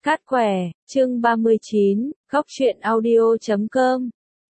Cát quẻ, chương 39, góc truyện audio.com.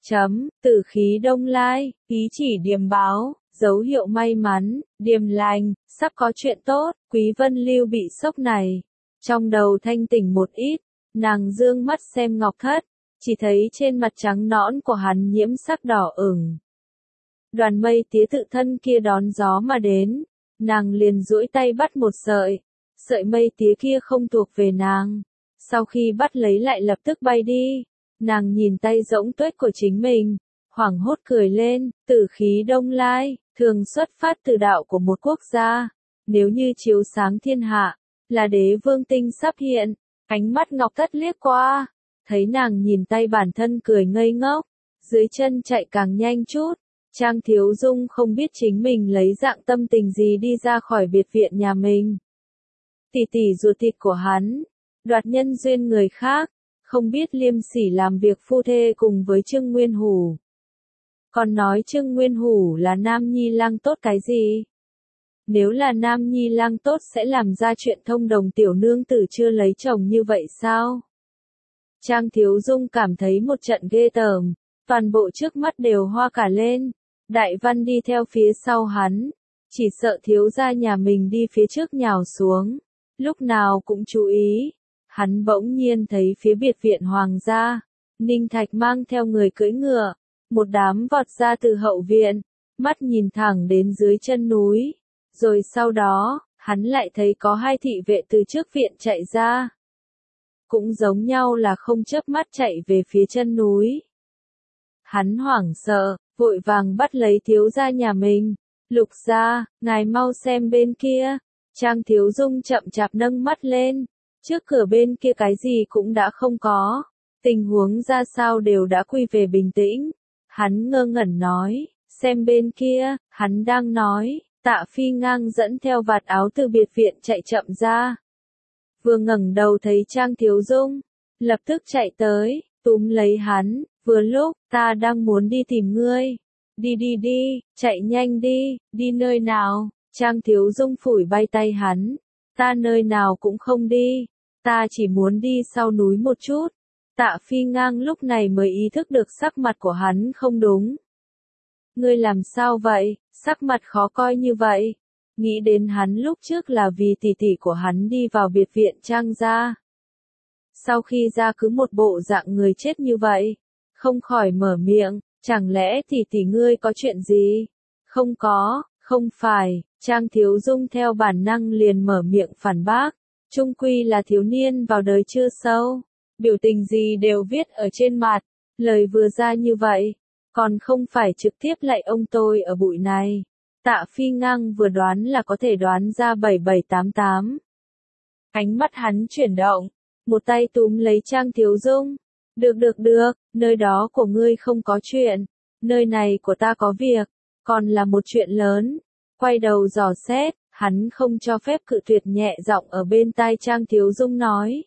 Tử khí đông lai, ý chỉ điềm báo, dấu hiệu may mắn, điềm lành, sắp có chuyện tốt. Quý Vân Lưu bị sốc này, trong đầu thanh tỉnh một ít, nàng dương mắt xem Ngọc Thất, chỉ thấy trên mặt trắng nõn của hắn nhiễm sắc đỏ ửng. Đoàn mây tía tự thân kia đón gió mà đến, nàng liền duỗi tay bắt một sợi mây tía kia không thuộc về nàng. Sau khi bắt lấy lại lập tức bay đi, nàng nhìn tay rỗng tuếch của chính mình, hoảng hốt cười lên. Tử khí đông lai, thường xuất phát từ đạo của một quốc gia, nếu như chiếu sáng thiên hạ, là đế vương tinh sắp hiện. Ánh mắt Ngọc Thất liếc qua, thấy nàng nhìn tay bản thân cười ngây ngốc, dưới chân chạy càng nhanh chút. Trang Thiếu Dung không biết chính mình lấy dạng tâm tình gì đi ra khỏi biệt viện nhà mình. Tỷ tỷ ruột thịt của hắn, đoạt nhân duyên người khác, không biết liêm sỉ làm việc phu thê cùng với Trương Nguyên Hủ. Còn nói Trương Nguyên Hủ là nam nhi lang tốt cái gì? Nếu là nam nhi lang tốt sẽ làm ra chuyện thông đồng tiểu nương tử chưa lấy chồng như vậy sao? Trang Thiếu Dung cảm thấy một trận ghê tởm, toàn bộ trước mắt đều hoa cả lên. Đại Văn đi theo phía sau hắn, chỉ sợ thiếu gia nhà mình đi phía trước nhào xuống, lúc nào cũng chú ý. Hắn bỗng nhiên thấy phía biệt viện hoàng gia, Ninh Thạch mang theo người cưỡi ngựa, một đám vọt ra từ hậu viện, mắt nhìn thẳng đến dưới chân núi. Rồi sau đó, hắn lại thấy có hai thị vệ từ trước viện chạy ra. Cũng giống nhau là không chớp mắt chạy về phía chân núi. Hắn hoảng sợ, vội vàng bắt lấy thiếu gia nhà mình. Lục gia, ngài mau xem bên kia. Trang Thiếu Dung chậm chạp nâng mắt lên. Trước cửa bên kia cái gì cũng đã không có. Tình huống ra sao đều đã quy về bình tĩnh. Hắn ngơ ngẩn nói, xem bên kia. Hắn đang nói, Tạ Phi Ngang dẫn theo vạt áo từ biệt viện chạy chậm ra. Vừa ngẩng đầu thấy Trang Thiếu Dung, lập tức chạy tới, túm lấy hắn. Vừa lúc, ta đang muốn đi tìm ngươi. Đi, chạy nhanh đi nơi nào? Trang Thiếu Dung phủi bay tay hắn. Ta nơi nào cũng không đi. Ta chỉ muốn đi sau núi một chút. Tạ Phi Ngang lúc này mới ý thức được sắc mặt của hắn không đúng. Ngươi làm sao vậy, sắc mặt khó coi như vậy? Nghĩ đến hắn lúc trước là vì tỷ tỷ của hắn đi vào biệt viện Trang gia. Sau khi ra cứ một bộ dạng người chết như vậy, không khỏi mở miệng, chẳng lẽ tỷ tỷ ngươi có chuyện gì? Không có, không phải. Trang Thiếu Dung theo bản năng liền mở miệng phản bác. Chung quy là thiếu niên vào đời chưa sâu, biểu tình gì đều viết ở trên mặt, lời vừa ra như vậy, còn không phải trực tiếp lạy ông tôi ở bụi này. Tạ Phi Ngang vừa đoán là có thể đoán ra 7788. Ánh mắt hắn chuyển động, một tay túm lấy Trang Thiếu Dung. Được, nơi đó của ngươi không có chuyện, nơi này của ta có việc, còn là một chuyện lớn. Quay đầu dò xét, hắn không cho phép cự tuyệt, nhẹ giọng ở bên tai Trang Thiếu Dung nói.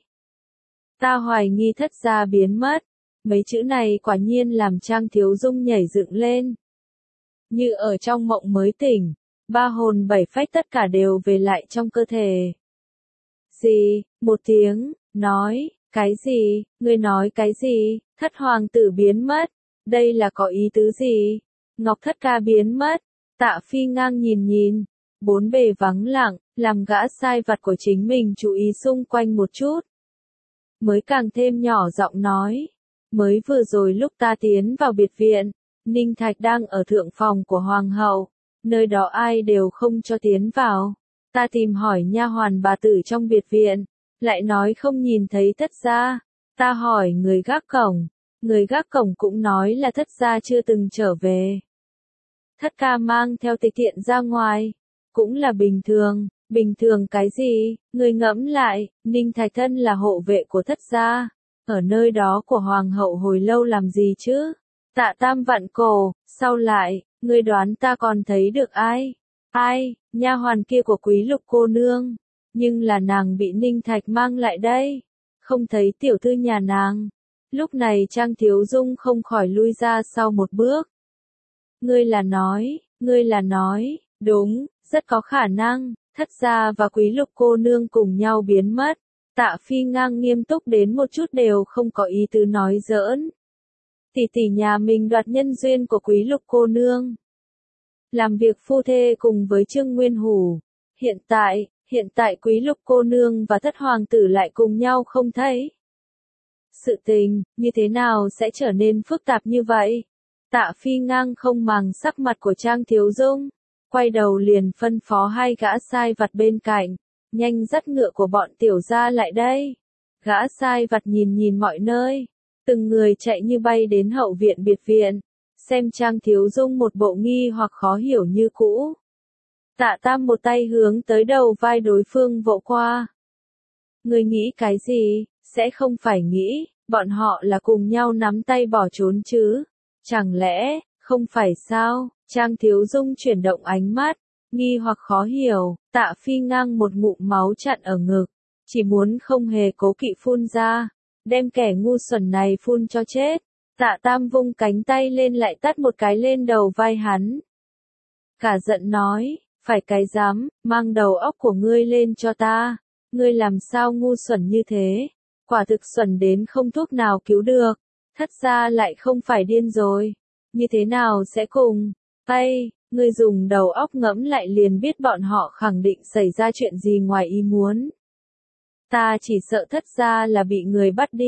Ta hoài nghi thất gia biến mất. Mấy chữ này quả nhiên làm Trang Thiếu Dung nhảy dựng lên. Như ở trong mộng mới tỉnh, ba hồn bảy phách tất cả đều về lại trong cơ thể. Gì? Một tiếng, nói, cái gì? Ngươi nói cái gì? Thất hoàng tử biến mất. Đây là có ý tứ gì? Ngọc Thất ca biến mất. Tạ Phi Ngang nhìn, bốn bề vắng lặng, làm gã sai vặt của chính mình chú ý xung quanh một chút. Mới càng thêm nhỏ giọng nói, mới vừa rồi lúc ta tiến vào biệt viện, Ninh Thạch đang ở thượng phòng của hoàng hậu, nơi đó ai đều không cho tiến vào. Ta tìm hỏi nha hoàn bà tử trong biệt viện, lại nói không nhìn thấy thất gia. Ta hỏi người gác cổng cũng nói là thất gia chưa từng trở về. Thất ca mang theo tịch thiện ra ngoài, cũng là bình thường cái gì? Người ngẫm lại, Ninh Thạch thân là hộ vệ của thất gia, ở nơi đó của hoàng hậu hồi lâu làm gì chứ? Tạ Tam vặn cổ, sau lại, người đoán ta còn thấy được ai? Nha hoàn kia của Quý Lục cô nương, nhưng là nàng bị Ninh Thạch mang lại đây, không thấy tiểu thư nhà nàng. Lúc này Trang Thiếu Dung không khỏi lui ra sau một bước. Ngươi là nói, đúng, rất có khả năng, thất gia và Quý Lục cô nương cùng nhau biến mất. Tạ Phi Ngang nghiêm túc đến một chút đều không có ý tứ nói giỡn. Tỷ tỷ nhà mình đoạt nhân duyên của Quý Lục cô nương. Làm việc phu thê cùng với Trương Nguyên Hủ. Hiện tại Quý Lục cô nương và thất hoàng tử lại cùng nhau không thấy. Sự tình, như thế nào sẽ trở nên phức tạp như vậy? Tạ Phi Ngang không màng sắc mặt của Trang Thiếu Dung. Quay đầu liền phân phó hai gã sai vặt bên cạnh. Nhanh dắt ngựa của bọn tiểu gia lại đây. Gã sai vặt nhìn mọi nơi. Từng người chạy như bay đến hậu viện biệt viện. Xem Trang Thiếu Dung một bộ nghi hoặc khó hiểu như cũ. Tạ Tam một tay hướng tới đầu vai đối phương vỗ qua. Người nghĩ cái gì, sẽ không phải nghĩ, bọn họ là cùng nhau nắm tay bỏ trốn chứ. Chẳng lẽ, không phải sao, Trang Thiếu Dung chuyển động ánh mắt, nghi hoặc khó hiểu, Tạ Phi Ngang một ngụm máu chặn ở ngực, chỉ muốn không hề cố kỵ phun ra, đem kẻ ngu xuẩn này phun cho chết. Tạ Tam vung cánh tay lên lại tát một cái lên đầu vai hắn. Cả giận nói, phải cái dám, mang đầu óc của ngươi lên cho ta, ngươi làm sao ngu xuẩn như thế, quả thực xuẩn đến không thuốc nào cứu được, thất gia lại không phải điên rồi, như thế nào sẽ cùng, tay, ngươi dùng đầu óc ngẫm lại liền biết bọn họ khẳng định xảy ra chuyện gì ngoài ý muốn. Ta chỉ sợ thất gia là bị người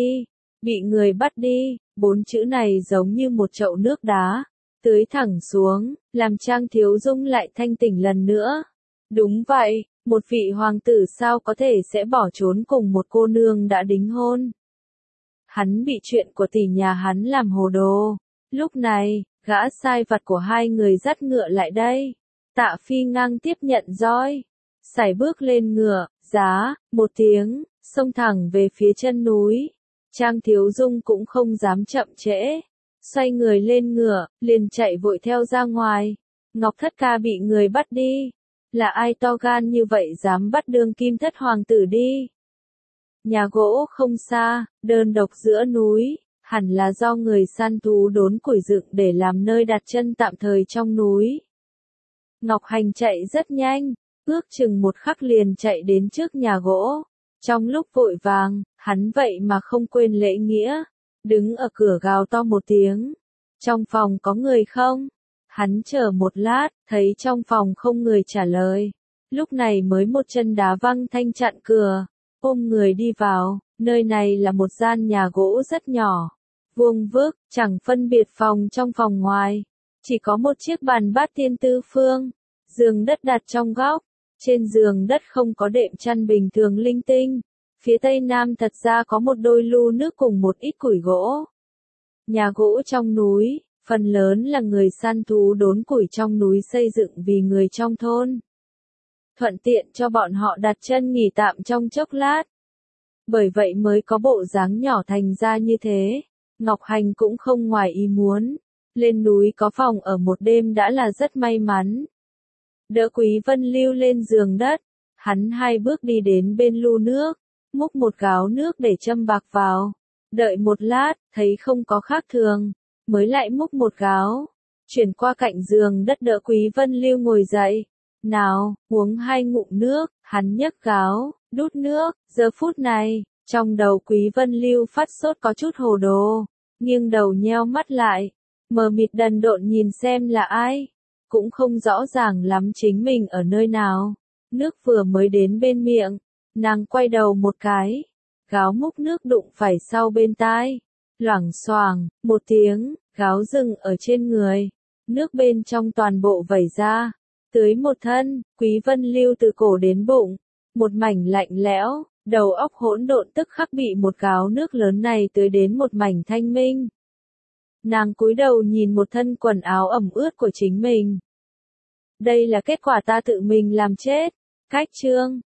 bắt đi, 4 chữ này giống như một chậu nước đá, tưới thẳng xuống, làm Trang Thiếu Dung lại thanh tỉnh lần nữa. Đúng vậy, một vị hoàng tử sao có thể sẽ bỏ trốn cùng một cô nương đã đính hôn. Hắn bị chuyện của tỷ nhà hắn làm hồ đồ. Lúc này, gã sai vặt của hai người dắt ngựa lại đây. Tạ Phi Ngang tiếp nhận roi, sải bước lên ngựa, giá, một tiếng, xông thẳng về phía chân núi. Trang Thiếu Dung cũng không dám chậm trễ, xoay người lên ngựa, liền chạy vội theo ra ngoài. Ngọc Thất Ca bị người bắt đi, là ai to gan như vậy dám bắt đương kim thất hoàng tử đi? Nhà gỗ không xa, đơn độc giữa núi, hẳn là do người săn thú đốn củi dựng để làm nơi đặt chân tạm thời trong núi. Ngọc Hành chạy rất nhanh, ước chừng một khắc liền chạy đến trước nhà gỗ. Trong lúc vội vàng, hắn vậy mà không quên lễ nghĩa, đứng ở cửa gào to một tiếng. Trong phòng có người không? Hắn chờ một lát, thấy trong phòng không người trả lời. Lúc này mới một chân đá văng thanh chặn cửa, ôm người đi vào. Nơi này là một gian nhà gỗ rất nhỏ, vuông vức, chẳng phân biệt phòng trong phòng ngoài. Chỉ có một chiếc bàn bát tiên tư phương, giường đất đặt trong góc. Trên giường đất không có đệm chăn bình thường linh tinh. Phía tây nam thật ra có một đôi lu nước cùng một ít củi gỗ. Nhà gỗ trong núi, phần lớn là người săn thú đốn củi trong núi xây dựng vì người trong thôn. Thuận tiện cho bọn họ đặt chân nghỉ tạm trong chốc lát. Bởi vậy mới có bộ dáng nhỏ thành ra như thế. Ngọc Hành cũng không ngoài ý muốn. Lên núi có phòng ở một đêm đã là rất may mắn. Đỡ Quý Vân Lưu lên giường đất, hắn hai bước đi đến bên lu nước, múc một gáo nước để châm bạc vào. Đợi một lát, thấy không có khác thường, mới lại múc một gáo, chuyển qua cạnh giường đất đỡ Quý Vân Lưu ngồi dậy. Nào, uống 2 ngụm nước, hắn nhấc gáo, đút nước, giờ phút này, trong đầu Quý Vân Lưu phát sốt có chút hồ đồ, nghiêng đầu nheo mắt lại, mờ mịt đần độn nhìn xem là ai. Cũng không rõ ràng lắm chính mình ở nơi nào. Nước vừa mới đến bên miệng, nàng quay đầu một cái, gáo múc nước đụng phải sau bên tai. Loảng xoảng, một tiếng, gáo dừng ở trên người. Nước bên trong toàn bộ vẩy ra, tưới một thân. Quý Vân Lưu từ cổ đến bụng, một mảnh lạnh lẽo, đầu óc hỗn độn tức khắc bị một gáo nước lớn này tưới đến một mảnh thanh minh. Nàng cúi đầu nhìn một thân quần áo ẩm ướt của chính mình. Đây là kết quả ta tự mình làm chết. Cách chương